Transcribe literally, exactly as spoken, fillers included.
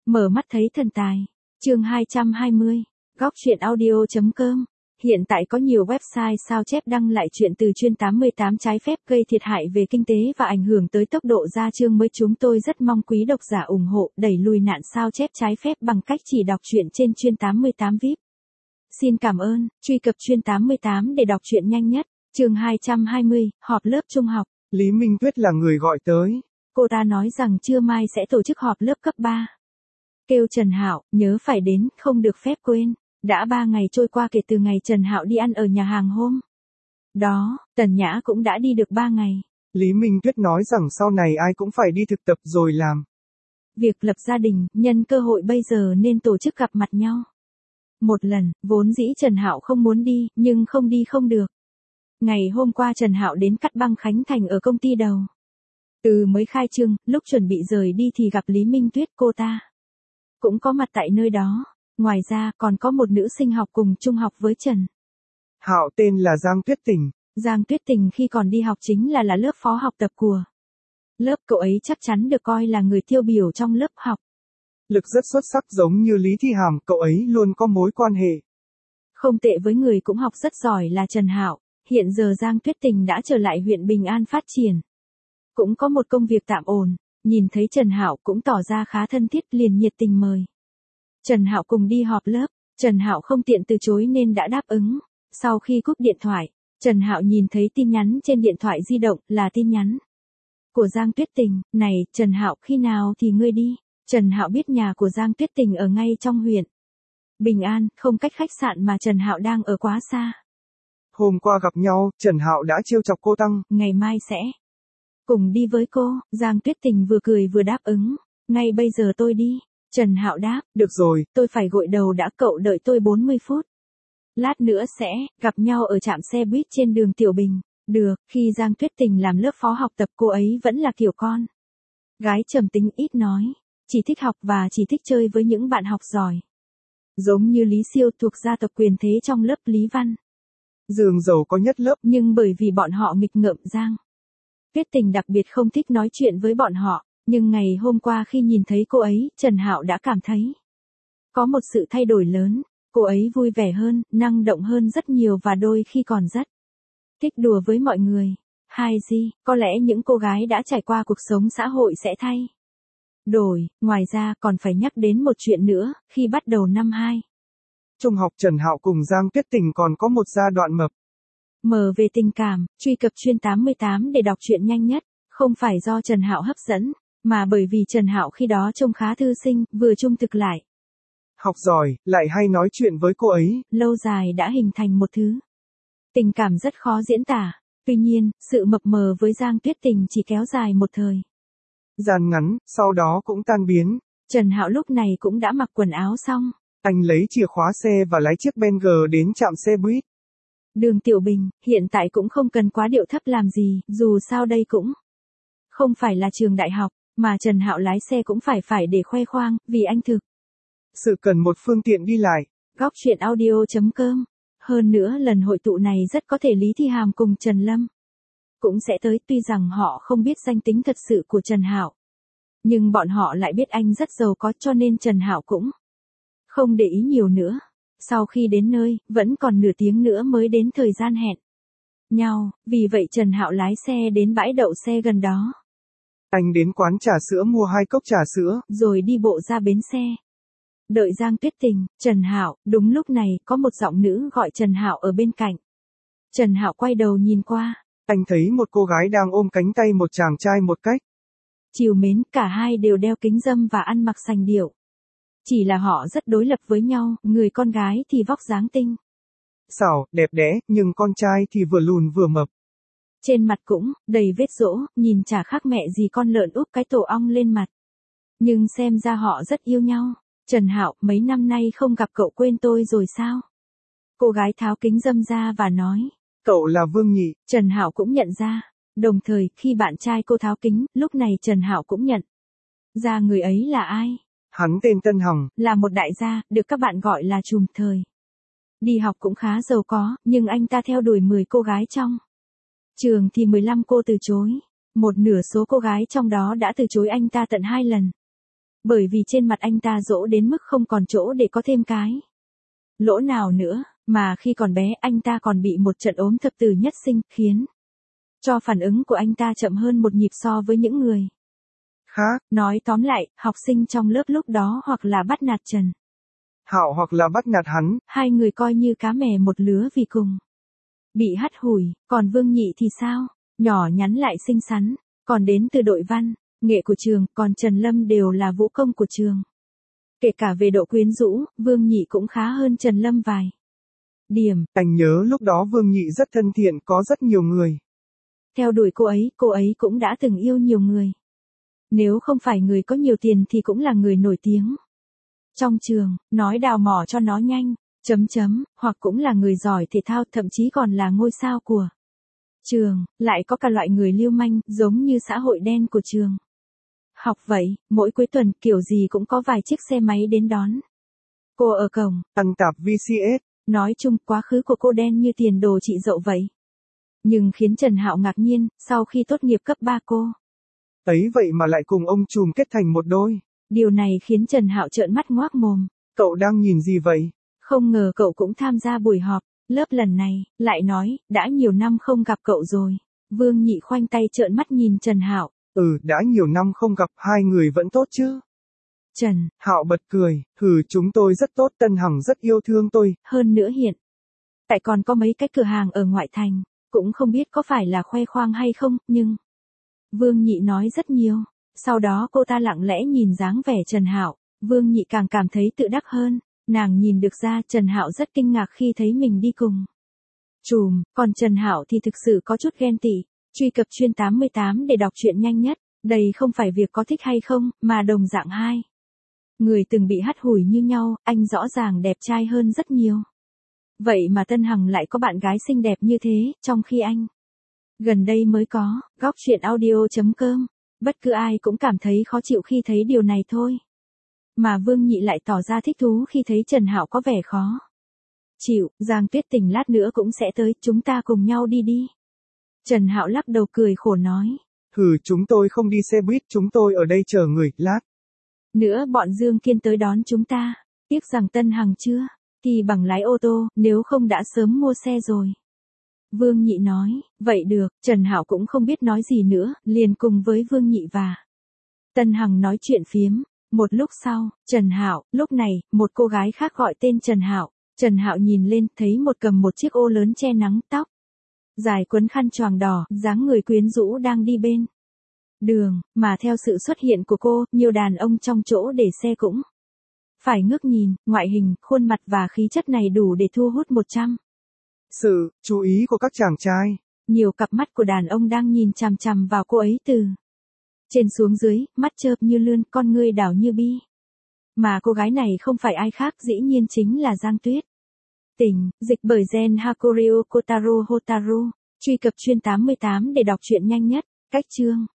Mở mắt thấy thần tài. Chương hai trăm hai mươi. Góc truyện audio chấm com. Hiện tại có nhiều website sao chép đăng lại chuyện từ chuyên tám mươi tám trái phép gây thiệt hại về kinh tế và ảnh hưởng tới tốc độ ra chương mới. Chúng tôi rất mong quý độc giả ủng hộ đẩy lùi nạn sao chép trái phép bằng cách chỉ đọc truyện trên chuyên tám mươi tám vi ai pi. Xin cảm ơn, truy cập chuyên tám mươi tám để đọc truyện nhanh nhất. Chương hai trăm hai mươi, họp lớp trung học. Lý Minh Tuyết là người gọi tới. Cô ta nói rằng trưa mai sẽ tổ chức họp lớp cấp ba. Kêu Trần Hạo, nhớ phải đến, không được phép quên. Đã ba ngày trôi qua kể từ ngày Trần Hạo đi ăn ở nhà hàng hôm đó, Tần Nhã cũng đã đi được ba ngày. Lý Minh Tuyết nói rằng sau này ai cũng phải đi thực tập rồi làm việc lập gia đình, nhân cơ hội bây giờ nên tổ chức gặp mặt nhau. Một lần, vốn dĩ Trần Hạo không muốn đi, nhưng không đi không được. Ngày hôm qua Trần Hạo đến cắt băng khánh thành ở công ty đầu. Từ mới khai trương, lúc chuẩn bị rời đi thì gặp Lý Minh Tuyết, cô ta cũng có mặt tại nơi đó. Ngoài ra, còn có một nữ sinh học cùng trung học với Trần Hạo tên là Giang Tuyết Tình. Giang Tuyết Tình khi còn đi học chính là là lớp phó học tập của lớp. Cậu ấy chắc chắn được coi là người tiêu biểu trong lớp học. Lực rất xuất sắc, giống như Lý Thi Hàm, cậu ấy luôn có mối quan hệ không tệ với người cũng học rất giỏi là Trần Hạo. Hiện giờ Giang Tuyết Tình đã trở lại huyện Bình An phát triển, cũng có một công việc tạm ổn. Nhìn thấy Trần Hạo cũng tỏ ra khá thân thiết, liền nhiệt tình mời Trần Hạo cùng đi họp lớp. Trần Hạo không tiện từ chối nên đã đáp ứng. Sau khi cúp điện thoại, Trần Hạo nhìn thấy tin nhắn trên điện thoại di động, là tin nhắn của Giang Tuyết Tình. Này, Trần Hạo, khi nào thì ngươi đi? Trần Hạo biết nhà của Giang Tuyết Tình ở ngay trong huyện Bình An, không cách khách sạn mà Trần Hạo đang ở quá xa. Hôm qua gặp nhau, Trần Hạo đã trêu chọc cô tăng. Ngày mai sẽ cùng đi với cô. Giang Tuyết Tình vừa cười vừa đáp ứng. Ngay bây giờ tôi đi. Trần Hạo đáp. Được rồi. Tôi phải gội đầu đã, cậu đợi tôi bốn mươi phút. Lát nữa sẽ gặp nhau ở trạm xe buýt trên đường Tiểu Bình. Được. Khi Giang Tuyết Tình làm lớp phó học tập, cô ấy vẫn là kiểu con gái trầm tính, ít nói, chỉ thích học và chỉ thích chơi với những bạn học giỏi. Giống như Lý Siêu thuộc gia tộc quyền thế trong lớp Lý Văn Dương giàu có nhất lớp. Nhưng bởi vì bọn họ nghịch ngợm, Giang Tuyết Tình đặc biệt không thích nói chuyện với bọn họ. Nhưng ngày hôm qua khi nhìn thấy cô ấy, Trần Hạo đã cảm thấy có một sự thay đổi lớn. Cô ấy vui vẻ hơn, năng động hơn rất nhiều và đôi khi còn rất thích đùa với mọi người. Hai gì, có lẽ những cô gái đã trải qua cuộc sống xã hội sẽ thay đổi. Ngoài ra còn phải nhắc đến một chuyện nữa, khi bắt đầu năm hai trung học, Trần Hạo cùng Giang Tuyết Tình còn có một giai đoạn mập mờ về tình cảm. Truy cập chuyên tám mươi tám để đọc truyện nhanh nhất. Không phải do Trần Hạo hấp dẫn, mà bởi vì Trần Hạo khi đó trông khá thư sinh, vừa trung thực lại học giỏi, lại hay nói chuyện với cô ấy. Lâu dài đã hình thành một thứ tình cảm rất khó diễn tả. Tuy nhiên, sự mập mờ với Giang Tuyết Tình chỉ kéo dài một thời gian ngắn, sau đó cũng tan biến. Trần Hạo lúc này cũng đã mặc quần áo xong. Anh lấy chìa khóa xe và lái chiếc Benz đến trạm xe buýt đường Tiểu Bình. Hiện tại cũng không cần quá điệu thấp làm gì, dù sao đây cũng không phải là trường đại học, mà Trần Hạo lái xe cũng phải phải để khoe khoang, vì anh thực sự cần một phương tiện đi lại. Góc truyện audio chấm com. Hơn nữa lần hội tụ này rất có thể Lý Thi Hàm cùng Trần Lâm cũng sẽ tới. Tuy rằng họ không biết danh tính thật sự của Trần Hạo, nhưng bọn họ lại biết anh rất giàu có, cho nên Trần Hạo cũng không để ý nhiều nữa. Sau khi đến nơi, vẫn còn nửa tiếng nữa mới đến thời gian hẹn nhau, vì vậy Trần Hạo lái xe đến bãi đậu xe gần đó. Anh đến quán trà sữa mua hai cốc trà sữa, rồi đi bộ ra bến xe. Đợi Giang Tuyết Tình, Trần Hạo. Đúng lúc này, có một giọng nữ gọi Trần Hạo ở bên cạnh. Trần Hạo quay đầu nhìn qua. Anh thấy một cô gái đang ôm cánh tay một chàng trai một cách trìu mến. Cả hai đều đeo kính râm và ăn mặc sành điệu. Chỉ là họ rất đối lập với nhau, người con gái thì vóc dáng tinh xảo, đẹp đẽ, nhưng con trai thì vừa lùn vừa mập. Trên mặt cũng đầy vết rỗ, nhìn chả khác mẹ gì con lợn úp cái tổ ong lên mặt. Nhưng xem ra họ rất yêu nhau. Trần Hạo, mấy năm nay không gặp cậu quên tôi rồi sao? Cô gái tháo kính râm ra và nói. Cậu là Vương Nhị. Trần Hạo cũng nhận ra. Đồng thời, khi bạn trai cô tháo kính, lúc này Trần Hạo cũng nhận ra người ấy là ai. Hắn tên Tân Hằng, là một đại gia, được các bạn gọi là trùm thời. Đi học cũng khá giàu có, nhưng anh ta theo đuổi mười cô gái trong trường thì mười lăm cô từ chối. Một nửa số cô gái trong đó đã từ chối anh ta tận hai lần. Bởi vì trên mặt anh ta dỗ đến mức không còn chỗ để có thêm cái lỗ nào nữa, mà khi còn bé anh ta còn bị một trận ốm thập tử nhất sinh, khiến cho phản ứng của anh ta chậm hơn một nhịp so với những người khác. Nói tóm lại, học sinh trong lớp lúc đó hoặc là bắt nạt Trần Hạo hoặc là bắt nạt hắn. Hai người coi như cá mè một lứa vì cùng bị hắt hủi, còn Vương Nhị thì sao? Nhỏ nhắn lại xinh xắn, còn đến từ đội văn, nghệ của trường, còn Trần Lâm đều là vũ công của trường. Kể cả về độ quyến rũ, Vương Nhị cũng khá hơn Trần Lâm vài điểm. Anh nhớ lúc đó Vương Nhị rất thân thiện, có rất nhiều người theo đuổi cô ấy, cô ấy cũng đã từng yêu nhiều người. Nếu không phải người có nhiều tiền thì cũng là người nổi tiếng trong trường, nói đào mỏ cho nó nhanh, chấm chấm, hoặc cũng là người giỏi thể thao, thậm chí còn là ngôi sao của trường, lại có cả loại người lưu manh, giống như xã hội đen của trường. Học vậy, mỗi cuối tuần kiểu gì cũng có vài chiếc xe máy đến đón cô ở cổng, ăn tạp vê xê ét. Nói chung, quá khứ của cô đen như tiền đồ chị dậu vậy. Nhưng khiến Trần Hạo ngạc nhiên, sau khi tốt nghiệp cấp ba cô ấy vậy mà lại cùng ông trùm kết thành một đôi. Điều này khiến Trần Hạo trợn mắt ngoác mồm. Cậu đang nhìn gì vậy? Không ngờ cậu cũng tham gia buổi họp lớp lần này, lại nói, đã nhiều năm không gặp cậu rồi. Vương Nhị khoanh tay trợn mắt nhìn Trần Hạo. Ừ, đã nhiều năm không gặp, hai người vẫn tốt chứ? Trần Hạo bật cười, hừ, chúng tôi rất tốt, Tân Hằng rất yêu thương tôi. Hơn nữa hiện tại còn có mấy cái cửa hàng ở ngoại thành, cũng không biết có phải là khoe khoang hay không, nhưng Vương Nhị nói rất nhiều. Sau đó cô ta lặng lẽ nhìn dáng vẻ Trần Hạo, Vương Nhị càng cảm thấy tự đắc hơn. Nàng nhìn được ra Trần Hạo rất kinh ngạc khi thấy mình đi cùng trùm, còn Trần Hạo thì thực sự có chút ghen tị. Truy cập chuyên tám mươi tám để đọc truyện nhanh nhất. Đây không phải việc có thích hay không, mà đồng dạng hai người từng bị hắt hủi như nhau, anh rõ ràng đẹp trai hơn rất nhiều. Vậy mà Tân Hằng lại có bạn gái xinh đẹp như thế, trong khi anh gần đây mới có. Góc truyện audio chấm com. Bất cứ ai cũng cảm thấy khó chịu khi thấy điều này thôi. Mà Vương Nhị lại tỏ ra thích thú khi thấy Trần Hạo có vẻ khó chịu. Giang Tuyết Tình lát nữa cũng sẽ tới, chúng ta cùng nhau đi đi. Trần Hạo lắc đầu cười khổ nói. Hừ, chúng tôi không đi xe buýt, chúng tôi ở đây chờ người, lát nữa bọn Dương Kiên tới đón chúng ta. Tiếc rằng Tân Hằng chưa thì bằng lái ô tô, nếu không đã sớm mua xe rồi. Vương Nhị nói, vậy được. Trần Hạo cũng không biết nói gì nữa, liền cùng với Vương Nhị và Tân Hằng nói chuyện phiếm. Một lúc sau, Trần Hạo, lúc này, một cô gái khác gọi tên Trần Hạo. Trần Hạo nhìn lên, thấy một cầm một chiếc ô lớn che nắng, tóc dài quấn khăn choàng đỏ, dáng người quyến rũ đang đi bên đường, mà theo sự xuất hiện của cô, nhiều đàn ông trong chỗ để xe cũng phải ngước nhìn. Ngoại hình, khuôn mặt và khí chất này đủ để thu hút một trăm sự chú ý của các chàng trai. Nhiều cặp mắt của đàn ông đang nhìn chằm chằm vào cô ấy từ trên xuống dưới, mắt chớp như lươn, con ngươi đảo như bi. Mà cô gái này không phải ai khác, dĩ nhiên chính là Giang Tuyết Tình, dịch bởi Gen Hakuryu Kotaro Hotaru. Truy cập chuyên tám mươi tám để đọc truyện nhanh nhất. Cách chương